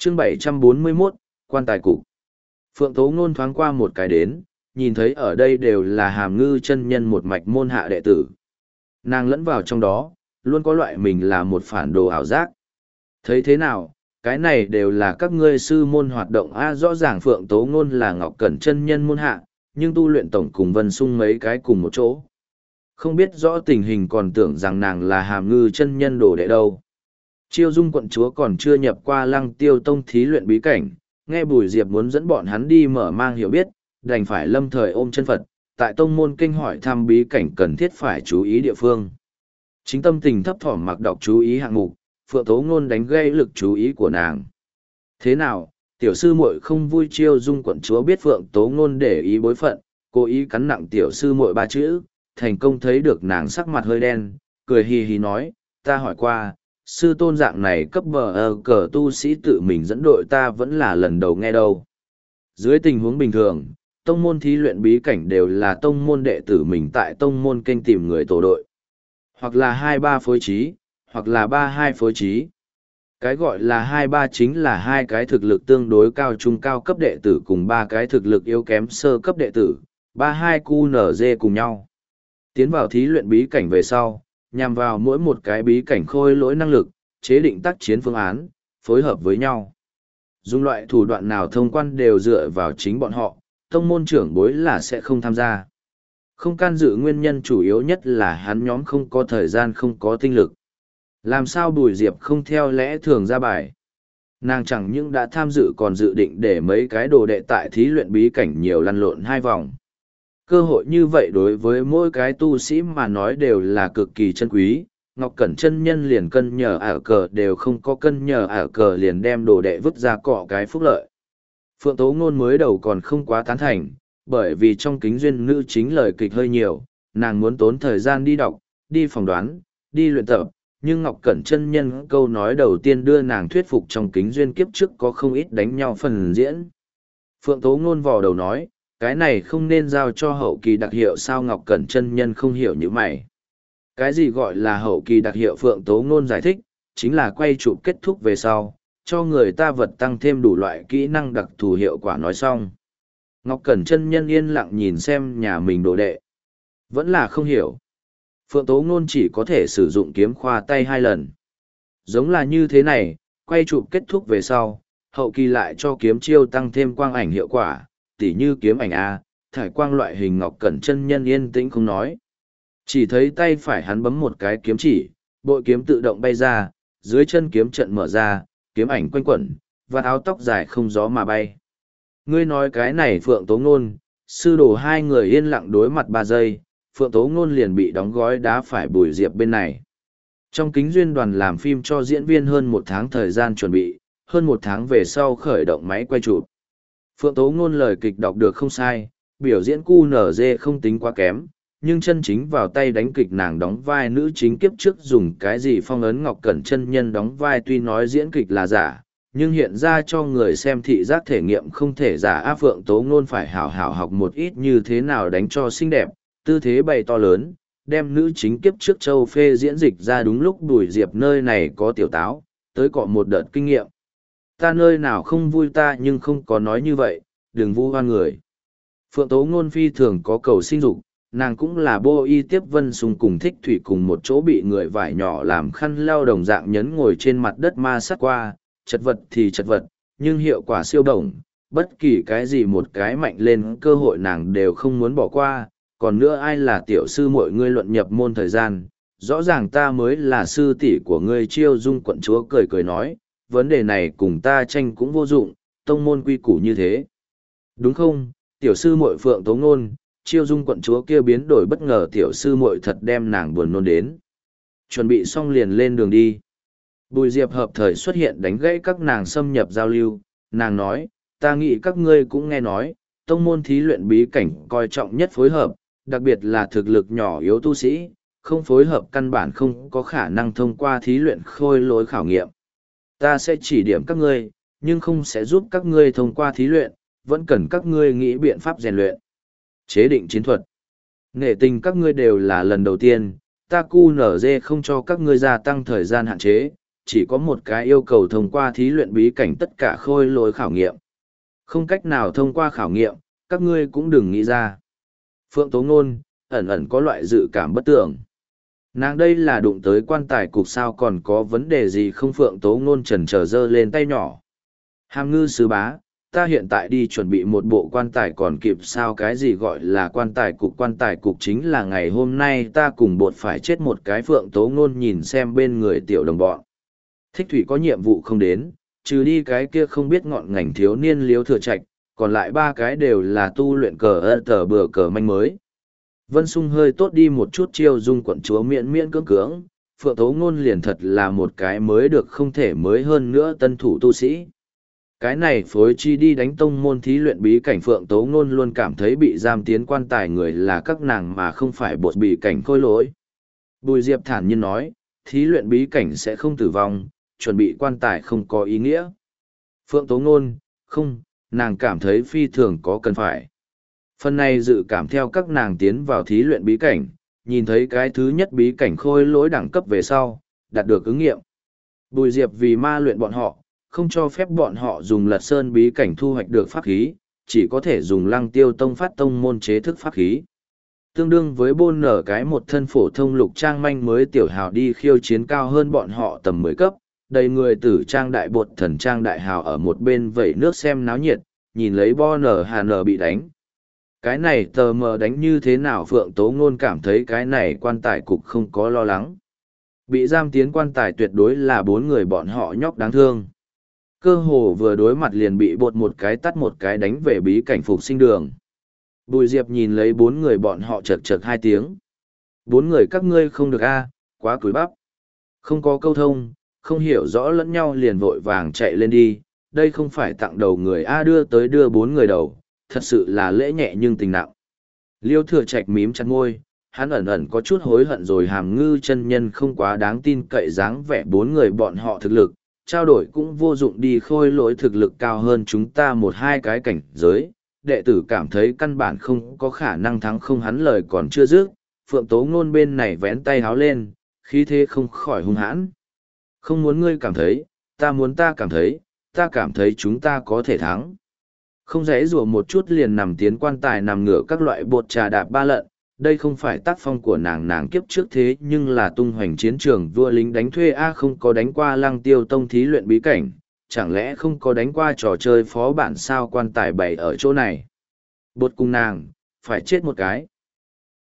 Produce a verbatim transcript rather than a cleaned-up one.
chương bảy trăm bốn mươi mốt, quan tài cục. Phượng Tố Ngôn thoáng qua một cái đến, nhìn thấy ở đây đều là Hàm Ngư chân nhân một mạch môn hạ đệ tử. Nàng lẫn vào trong đó, luôn có loại mình là một phản đồ ảo giác. Thấy thế nào, cái này đều là các ngươi sư môn hoạt động a. Rõ ràng Phượng Tố Ngôn là Ngọc Cẩn chân nhân môn hạ, nhưng tu luyện tổng cùng Vân Sung mấy cái cùng một chỗ. Không biết rõ tình hình còn tưởng rằng nàng là Hàm Ngư chân nhân đồ đệ đâu. Chiêu Dung quận chúa còn chưa nhập qua Lăng Tiêu tông thí luyện bí cảnh, nghe Bùi Diệp muốn dẫn bọn hắn đi mở mang hiểu biết, đành phải lâm thời ôm chân Phật, tại tông môn kinh hỏi thăm bí cảnh cần thiết phải chú ý địa phương. Chính tâm tình thấp thỏm mặc đọc chú ý hạng mục, Phượng Tố Ngôn đánh gây lực chú ý của nàng. Thế nào, tiểu sư muội không vui? Chiêu Dung quận chúa biết Phượng Tố Ngôn để ý bối phận, cố ý cắn nặng tiểu sư muội ba chữ, thành công thấy được nàng sắc mặt hơi đen, cười hì hì nói, ta hỏi qua, sư tôn dạng này cấp bờ ờ cờ tu sĩ tự mình dẫn đội ta vẫn là lần đầu nghe đâu. Dưới tình huống bình thường, tông môn thí luyện bí cảnh đều là tông môn đệ tử mình tại tông môn kênh tìm người tổ đội. Hoặc là hai ba phối trí, hoặc là ba hai phối trí. Cái gọi là hai ba chính là hai cái thực lực tương đối cao trung cao cấp đệ tử cùng ba cái thực lực yếu kém sơ cấp đệ tử, ba hai cu nở dê cùng nhau. Tiến vào thí luyện bí cảnh về sau, nhằm vào mỗi một cái bí cảnh khôi lỗi năng lực, chế định tác chiến phương án, phối hợp với nhau. Dùng loại thủ đoạn nào thông quan đều dựa vào chính bọn họ, tông môn trưởng bối là sẽ không tham gia. Không can dự nguyên nhân chủ yếu nhất là hắn nhóm không có thời gian không có tinh lực. Làm sao Bùi Diệp không theo lẽ thường ra bài? Nàng chẳng những đã tham dự còn dự định để mấy cái đồ đệ tại thí luyện bí cảnh nhiều lăn lộn hai vòng. Cơ hội như vậy đối với mỗi cái tu sĩ mà nói đều là cực kỳ chân quý. Ngọc Cẩn chân nhân liền cân nhờ ả cờ đều không có cân nhờ ả cờ liền đem đồ đệ vứt ra cọ cái phúc lợi. Phượng Tố Ngôn mới đầu còn không quá tán thành, bởi vì trong kính duyên nữ chính lời kịch hơi nhiều, nàng muốn tốn thời gian đi đọc, đi phỏng đoán, đi luyện tập, nhưng Ngọc Cẩn chân nhân câu nói đầu tiên đưa nàng thuyết phục trong kính duyên kiếp trước có không ít đánh nhau phần diễn. Phượng Tố Ngôn vò đầu nói, cái này không nên giao cho hậu kỳ đặc hiệu sao? Ngọc Cẩn chân nhân không hiểu như mày. Cái gì gọi là hậu kỳ đặc hiệu? Phượng Tố Ngôn giải thích, chính là quay chụp kết thúc về sau, cho người ta vật tăng thêm đủ loại kỹ năng đặc thù hiệu quả. Nói xong, Ngọc Cẩn chân nhân yên lặng nhìn xem nhà mình đồ đệ. Vẫn là không hiểu. Phượng Tố Ngôn chỉ có thể sử dụng kiếm khoa tay hai lần. Giống là như thế này, quay chụp kết thúc về sau, hậu kỳ lại cho kiếm chiêu tăng thêm quang ảnh hiệu quả, tỉ như kiếm ảnh A, thải quang loại hình. Ngọc Cẩn chân nhân yên tĩnh không nói. Chỉ thấy tay phải hắn bấm một cái kiếm chỉ, bội kiếm tự động bay ra, dưới chân kiếm trận mở ra, kiếm ảnh quanh quẩn, và áo tóc dài không gió mà bay. Ngươi nói cái này Phượng Tố Ngôn, sư đồ hai người yên lặng đối mặt ba giây, Phượng Tố Ngôn liền bị đóng gói đá phải Bùi Diệp bên này. Trong kính duyên đoàn làm phim cho diễn viên hơn một tháng thời gian chuẩn bị, hơn một tháng về sau khởi động máy quay chụp. Phượng Tố Ngôn lời kịch đọc được không sai, biểu diễn cu nở dê không tính quá kém, nhưng chân chính vào tay đánh kịch nàng đóng vai nữ chính kiếp trước dùng cái gì phong ấn. Ngọc Cẩn chân nhân đóng vai tuy nói diễn kịch là giả, nhưng hiện ra cho người xem thị giác thể nghiệm không thể giả. Á Phượng Tố Ngôn phải hảo hảo học một ít như thế nào đánh cho xinh đẹp, tư thế bày to lớn, đem nữ chính kiếp trước Châu Phê diễn dịch ra. Đúng lúc Bùi Diệp nơi này có tiểu táo, tới cọ một đợt kinh nghiệm. Ta nơi nào không vui ta nhưng không có nói như vậy, đừng vu oan người. Phượng Tố Ngôn phi thường có cầu sinh dục, nàng cũng là bô y tiếp Vân Sung cùng Thích Thủy cùng một chỗ bị người vải nhỏ làm khăn lau đồng dạng nhấn ngồi trên mặt đất ma sát qua, chật vật thì chật vật, nhưng hiệu quả siêu đồng, bất kỳ cái gì một cái mạnh lên cơ hội nàng đều không muốn bỏ qua. Còn nữa ai là tiểu sư muội ngươi luận nhập môn thời gian, rõ ràng ta mới là sư tỷ của ngươi. Chiêu Dung quận chúa cười cười nói, vấn đề này cùng ta tranh cũng vô dụng, tông môn quy củ như thế. Đúng không, tiểu sư muội Phượng Tố Ngôn? Chiêu Dung quận chúa kia biến đổi bất ngờ, tiểu sư muội thật đem nàng buồn nôn đến. Chuẩn bị xong liền lên đường đi. Bùi Diệp hợp thời xuất hiện đánh gãy các nàng xâm nhập giao lưu, nàng nói, ta nghĩ các ngươi cũng nghe nói, tông môn thí luyện bí cảnh coi trọng nhất phối hợp, đặc biệt là thực lực nhỏ yếu tu sĩ, không phối hợp căn bản không có khả năng thông qua thí luyện khôi lỗi khảo nghiệm. Ta sẽ chỉ điểm các ngươi, nhưng không sẽ giúp các ngươi thông qua thí luyện, vẫn cần các ngươi nghĩ biện pháp rèn luyện. Chế định chiến thuật. Nghệ tình các ngươi đều là lần đầu tiên, ta cu nở dê không cho các ngươi gia tăng thời gian hạn chế, chỉ có một cái yêu cầu thông qua thí luyện bí cảnh tất cả khôi lỗi khảo nghiệm. Không cách nào thông qua khảo nghiệm, các ngươi cũng đừng nghĩ ra. Phượng Tố Ngôn, ẩn ẩn có loại dự cảm bất tưởng. Nàng đây là đụng tới quan tài cục sao còn có vấn đề gì không? Phượng Tố Ngôn chần chờ giơ lên tay nhỏ. Hàm ngư sứ bá, ta hiện tại đi chuẩn bị một bộ quan tài còn kịp sao? Cái gì gọi là quan tài cục? Quan tài cục chính là ngày hôm nay ta cùng bột phải chết một cái. Phượng Tố Ngôn nhìn xem bên người tiểu đồng bọn. Thích Thủy có nhiệm vụ không đến, trừ đi cái kia không biết ngọn ngành thiếu niên Liếu Thừa Trạch, còn lại ba cái đều là tu luyện cờ ơ tờ bừa cờ manh mới. Vân Sung hơi tốt đi một chút chiêu dung quận chúa miễn miễn cưỡng cưỡng, Phượng Tố Ngôn liền thật là một cái mới được không thể mới hơn nữa tân thủ tu sĩ. Cái này phối chi đi đánh tông môn thí luyện bí cảnh. Phượng Tố Ngôn luôn cảm thấy bị giam tiến quan tài người là các nàng mà không phải bột bị cảnh khôi lỗi. Bùi Diệp thản nhiên nói, thí luyện bí cảnh sẽ không tử vong, chuẩn bị quan tài không có ý nghĩa. Phượng Tố Ngôn, không, nàng cảm thấy phi thường có cần phải. Phần này dự cảm theo các nàng tiến vào thí luyện bí cảnh, nhìn thấy cái thứ nhất bí cảnh khôi lỗi đẳng cấp về sau, đạt được ứng nghiệm. Bùi Diệp vì ma luyện bọn họ, không cho phép bọn họ dùng lật sơn bí cảnh thu hoạch được pháp khí, chỉ có thể dùng lăng tiêu tông phát tông môn chế thức pháp khí. Tương đương với bôn nở cái một thân phổ thông lục trang manh mới tiểu hào đi khiêu chiến cao hơn bọn họ tầm mười cấp, đầy người tử trang đại bột thần trang đại hào ở một bên vẩy nước xem náo nhiệt, nhìn lấy bo nở hà nở bị đánh. Cái này tờ mờ đánh như thế nào? Phượng Tố Ngôn cảm thấy cái này quan tài cục không có lo lắng. Bị giam tiến quan tài tuyệt đối là bốn người bọn họ nhóc đáng thương. Cơ hồ vừa đối mặt liền bị bột một cái tắt một cái đánh về bí cảnh phục sinh đường. Bùi Diệp nhìn lấy bốn người bọn họ chật chật hai tiếng. Bốn người các ngươi không được a, quá cúi bắp. Không có câu thông, không hiểu rõ lẫn nhau liền vội vàng chạy lên đi. Đây không phải tặng đầu người a, đưa tới đưa bốn người đầu, thật sự là lễ nhẹ nhưng tình nặng. Liêu Thừa Trạch mím chặt môi, hắn ẩn ẩn có chút hối hận rồi. Hàm ngư chân nhân không quá đáng tin cậy dáng vẻ bốn người bọn họ thực lực, trao đổi cũng vô dụng đi, khôi lỗi thực lực cao hơn chúng ta một hai cái cảnh giới. Đệ tử cảm thấy căn bản không có khả năng thắng. Không, hắn lời còn chưa dứt, Phượng Tố Ngôn bên này vén tay háo lên, khí thế không khỏi hung hãn. Không muốn ngươi cảm thấy, ta muốn ta cảm thấy, ta cảm thấy chúng ta có thể thắng. Không dễ rùa một chút liền nằm tiến quan tài nằm ngửa các loại bột trà đạp ba lận, đây không phải tác phong của nàng. Nàng kiếp trước thế nhưng là tung hoành chiến trường vua lính đánh thuê a, không có đánh qua lăng tiêu tông thí luyện bí cảnh, chẳng lẽ không có đánh qua trò chơi phó bản sao? Quan tài bày ở chỗ này, bột cùng nàng phải chết một cái.